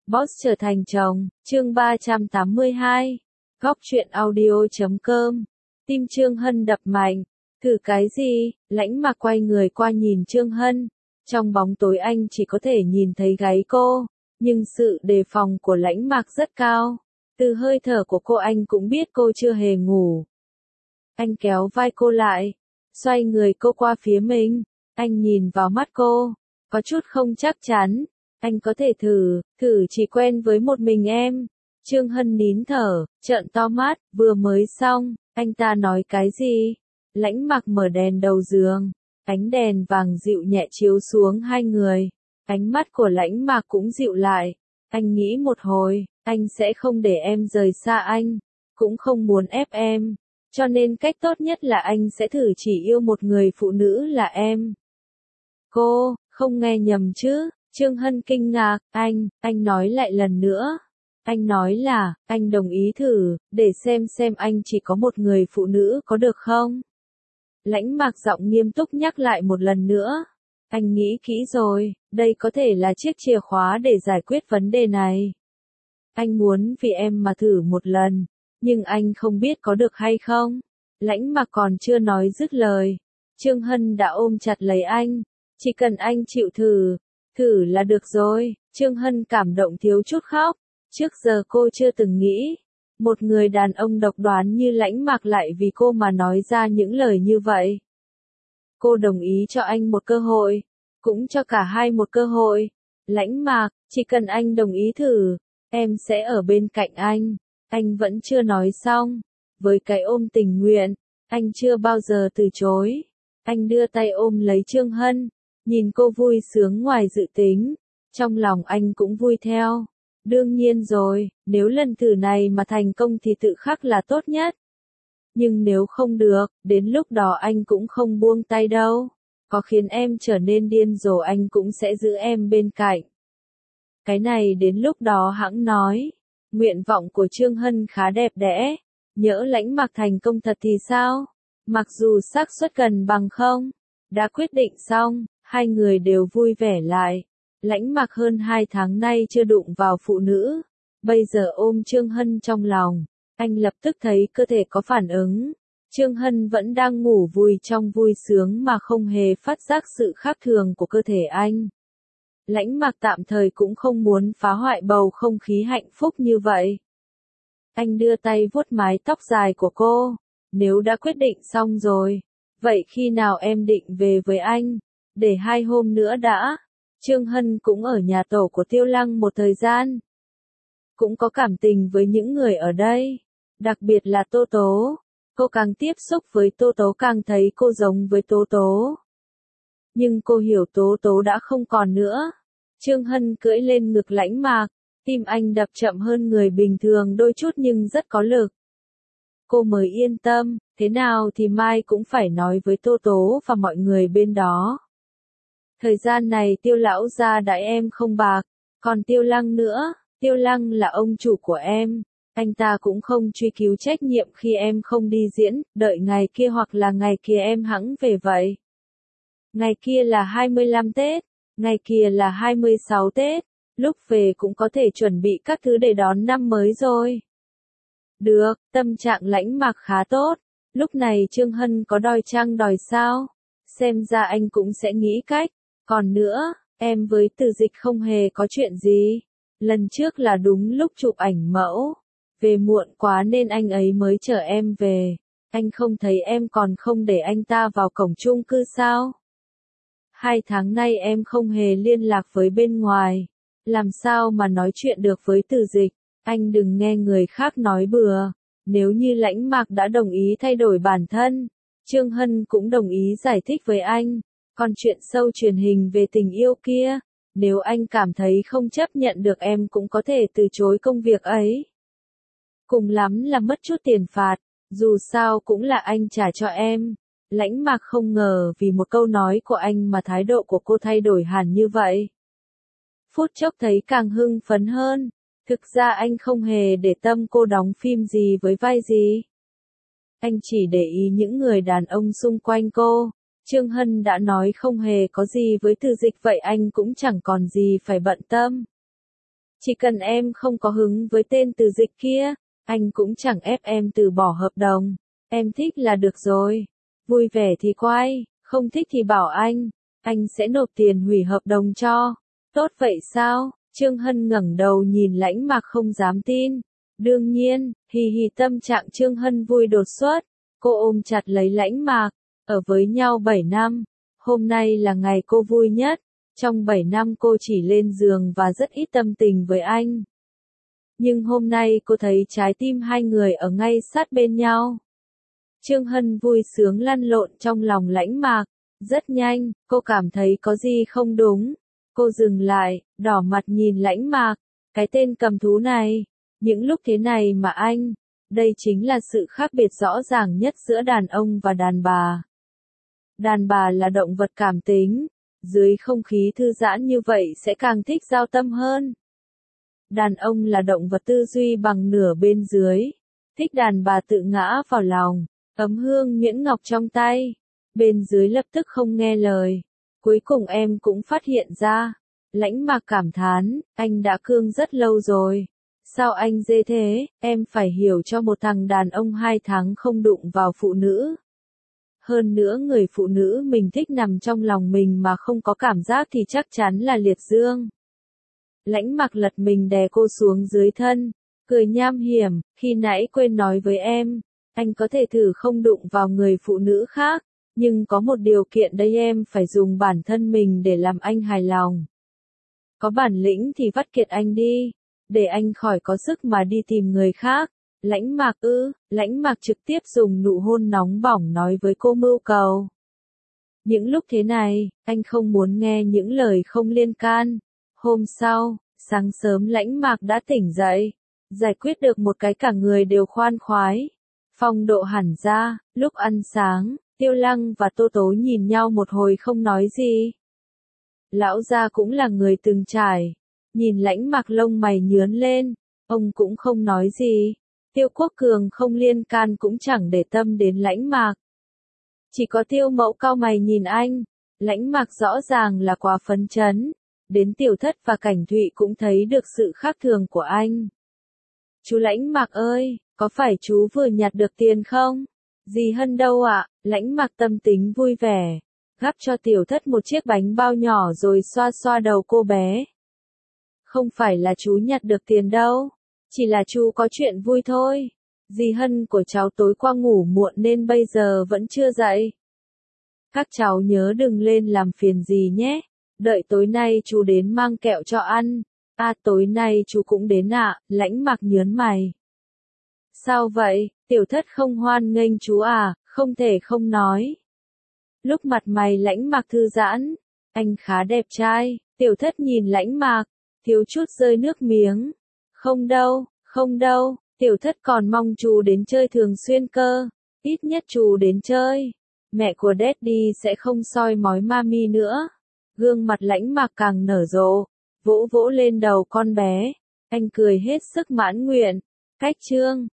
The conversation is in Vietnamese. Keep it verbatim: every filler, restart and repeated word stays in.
Boss trở thành chồng, chương ba trăm tám mươi hai. Góc truyện audio chấm com. Tim Trương Hân đập mạnh. Thử cái gì? Lãnh Mạc quay người qua nhìn Trương Hân. Trong bóng tối anh chỉ có thể nhìn thấy gáy cô, nhưng sự đề phòng của Lãnh Mạc rất cao. Từ hơi thở của cô anh cũng biết cô chưa hề ngủ. Anh kéo vai cô lại, xoay người cô qua phía mình. Anh nhìn vào mắt cô, có chút không chắc chắn. Anh có thể thử, thử chỉ quen với một mình em. Trương Hân nín thở, trợn to mắt, vừa mới xong, anh ta nói cái gì? Lãnh Mạc mở đèn đầu giường, ánh đèn vàng dịu nhẹ chiếu xuống hai người. Ánh mắt của Lãnh Mạc cũng dịu lại. Anh nghĩ một hồi, anh sẽ không để em rời xa anh, cũng không muốn ép em. Cho nên cách tốt nhất là anh sẽ thử chỉ yêu một người phụ nữ là em. Cô, không nghe nhầm chứ? Trương Hân kinh ngạc, anh, anh nói lại lần nữa. Anh nói là, anh đồng ý thử, để xem xem anh chỉ có một người phụ nữ có được không? Lãnh Mạc giọng nghiêm túc nhắc lại một lần nữa. Anh nghĩ kỹ rồi, đây có thể là chiếc chìa khóa để giải quyết vấn đề này. Anh muốn vì em mà thử một lần, nhưng anh không biết có được hay không. Lãnh Mạc còn chưa nói dứt lời. Trương Hân đã ôm chặt lấy anh. Chỉ cần anh chịu thử, thử là được rồi. Trương Hân cảm động thiếu chút khóc. Trước giờ cô chưa từng nghĩ, một người đàn ông độc đoán như Lãnh Mạc lại vì cô mà nói ra những lời như vậy. Cô đồng ý cho anh một cơ hội, cũng cho cả hai một cơ hội. Lãnh Mạc, chỉ cần anh đồng ý thử, em sẽ ở bên cạnh anh. Anh vẫn chưa nói xong. Với cái ôm tình nguyện, anh chưa bao giờ từ chối. Anh đưa tay ôm lấy Trương Hân, nhìn cô vui sướng ngoài dự tính. Trong lòng anh cũng vui theo. Đương nhiên rồi, nếu lần thử này mà thành công thì tự khắc là tốt nhất. Nhưng nếu không được, đến lúc đó anh cũng không buông tay đâu. Có khiến em trở nên điên rồ anh cũng sẽ giữ em bên cạnh. Cái này đến lúc đó hẵng nói. Nguyện vọng của Trương Hân khá đẹp đẽ. Nhỡ Lãnh Mạc thành công thật thì sao? Mặc dù xác suất gần bằng không. Đã quyết định xong, hai người đều vui vẻ lại. Lãnh Mạc hơn hai tháng nay chưa đụng vào phụ nữ. Bây giờ ôm Trương Hân trong lòng. Anh lập tức thấy cơ thể có phản ứng. Trương Hân vẫn đang ngủ vùi trong vui sướng mà không hề phát giác sự khác thường của cơ thể anh. Lãnh Mạc tạm thời cũng không muốn phá hoại bầu không khí hạnh phúc như vậy. Anh đưa tay vuốt mái tóc dài của cô. Nếu đã quyết định xong rồi, vậy khi nào em định về với anh? Để hai hôm nữa đã. Trương Hân cũng ở nhà tổ của Tiêu Lăng một thời gian. Cũng có cảm tình với những người ở đây. Đặc biệt là Tô Tố. Cô càng tiếp xúc với Tô Tố càng thấy cô giống với Tô Tố. Nhưng cô hiểu Tố Tố đã không còn nữa. Trương Hân cưỡi lên ngực Lãnh Mạc. Tim anh đập chậm hơn người bình thường đôi chút nhưng rất có lực. Cô mới yên tâm, thế nào thì mai cũng phải nói với Tô Tố và mọi người bên đó. Thời gian này Tiêu lão gia đãi em không bạc, còn Tiêu Lăng nữa, Tiêu Lăng là ông chủ của em, anh ta cũng không truy cứu trách nhiệm khi em không đi diễn, đợi ngày kia hoặc là ngày kia em hẵng về vậy. Ngày kia là hai mươi lăm Tết, ngày kia là hai mươi sáu Tết, lúc về cũng có thể chuẩn bị các thứ để đón năm mới rồi. Được, tâm trạng Lãnh Mạc khá tốt, lúc này Trương Hân có đòi chăng đòi sao, xem ra anh cũng sẽ nghĩ cách. Còn nữa, em với Từ Dịch không hề có chuyện gì. Lần trước là đúng lúc chụp ảnh mẫu. Về muộn quá nên anh ấy mới chở em về. Anh không thấy em còn không để anh ta vào cổng chung cư sao? Hai tháng nay em không hề liên lạc với bên ngoài. Làm sao mà nói chuyện được với Từ Dịch? Anh đừng nghe người khác nói bừa. Nếu như Lãnh Mạc đã đồng ý thay đổi bản thân, Trương Hân cũng đồng ý giải thích với anh. Còn chuyện show truyền hình về tình yêu kia, nếu anh cảm thấy không chấp nhận được em cũng có thể từ chối công việc ấy. Cùng lắm là mất chút tiền phạt, dù sao cũng là anh trả cho em. Lãnh Mạc không ngờ vì một câu nói của anh mà thái độ của cô thay đổi hẳn như vậy. Phút chốc thấy càng hưng phấn hơn. Thực ra anh không hề để tâm cô đóng phim gì với vai gì. Anh chỉ để ý những người đàn ông xung quanh cô. Trương Hân đã nói không hề có gì với Từ Dịch vậy anh cũng chẳng còn gì phải bận tâm. Chỉ cần em không có hứng với tên Từ Dịch kia, anh cũng chẳng ép em từ bỏ hợp đồng. Em thích là được rồi. Vui vẻ thì quay, không thích thì bảo anh. Anh sẽ nộp tiền hủy hợp đồng cho. Tốt vậy sao? Trương Hân ngẩng đầu nhìn Lãnh Mạc không dám tin. Đương nhiên, hì hì tâm trạng Trương Hân vui đột xuất. Cô ôm chặt lấy Lãnh Mạc. Ở với nhau bảy năm. Hôm nay là ngày cô vui nhất. Trong bảy năm cô chỉ lên giường và rất ít tâm tình với anh. Nhưng hôm nay cô thấy trái tim hai người ở ngay sát bên nhau. Trương Hân vui sướng lăn lộn trong lòng Lãnh Mạc. Rất nhanh, cô cảm thấy có gì không đúng. Cô dừng lại, đỏ mặt nhìn Lãnh Mạc. Cái tên cầm thú này, những lúc thế này mà anh, đây chính là sự khác biệt rõ ràng nhất giữa đàn ông và đàn bà. Đàn bà là động vật cảm tính, dưới không khí thư giãn như vậy sẽ càng thích giao tâm hơn. Đàn ông là động vật tư duy bằng nửa bên dưới, thích đàn bà tự ngã vào lòng, ấm hương nhuyễn ngọc trong tay, bên dưới lập tức không nghe lời. Cuối cùng em cũng phát hiện ra. Lãnh Mạc cảm thán, anh đã cương rất lâu rồi. Sao anh dê thế, em phải hiểu cho một thằng đàn ông hai tháng không đụng vào phụ nữ. Hơn nữa người phụ nữ mình thích nằm trong lòng mình mà không có cảm giác thì chắc chắn là liệt dương. Lãnh Mạc lật mình đè cô xuống dưới thân, cười nham hiểm, khi nãy quên nói với em, anh có thể thử không đụng vào người phụ nữ khác, nhưng có một điều kiện đây, em phải dùng bản thân mình để làm anh hài lòng. Có bản lĩnh thì vắt kiệt anh đi, để anh khỏi có sức mà đi tìm người khác. Lãnh Mạc ư, Lãnh Mạc trực tiếp dùng nụ hôn nóng bỏng nói với cô mưu cầu. Những lúc thế này, anh không muốn nghe những lời không liên can. Hôm sau, sáng sớm Lãnh Mạc đã tỉnh dậy, giải quyết được một cái cả người đều khoan khoái. Phong độ hẳn ra, lúc ăn sáng, Tiêu Lăng và Tô Tố nhìn nhau một hồi không nói gì. Lão gia cũng là người từng trải, nhìn Lãnh Mạc lông mày nhướn lên, ông cũng không nói gì. Tiêu Quốc Cường không liên can cũng chẳng để tâm đến Lãnh Mạc. Chỉ có Tiêu Mẫu cau mày nhìn anh, Lãnh Mạc rõ ràng là quá phấn chấn, đến Tiểu Thất và Cảnh Thụy cũng thấy được sự khác thường của anh. Chú Lãnh Mạc ơi, có phải chú vừa nhặt được tiền không? Dì Hân đâu ạ? À? Lãnh Mạc tâm tính vui vẻ, gắp cho Tiểu Thất một chiếc bánh bao nhỏ rồi xoa xoa đầu cô bé. Không phải là chú nhặt được tiền đâu, chỉ là chú có chuyện vui thôi. Dì Hân của cháu tối qua ngủ muộn nên bây giờ vẫn chưa dậy. Các cháu nhớ đừng lên làm phiền dì nhé, đợi tối nay chú đến mang kẹo cho ăn. À tối nay chú cũng đến ạ, à? Lãnh Mạc nhớn mày. Sao vậy, Tiểu Thất không hoan nghênh chú à, không thể không nói. Lúc mặt mày Lãnh Mạc thư giãn, anh khá đẹp trai, Tiểu Thất nhìn Lãnh Mạc, thiếu chút rơi nước miếng. Không đâu, không đâu, Tiểu Thất còn mong chú đến chơi thường xuyên cơ, ít nhất chú đến chơi. Mẹ của Daddy sẽ không soi mói mami nữa. Gương mặt Lãnh Mạc càng nở rộ, vỗ vỗ lên đầu con bé, anh cười hết sức mãn nguyện. Cách chương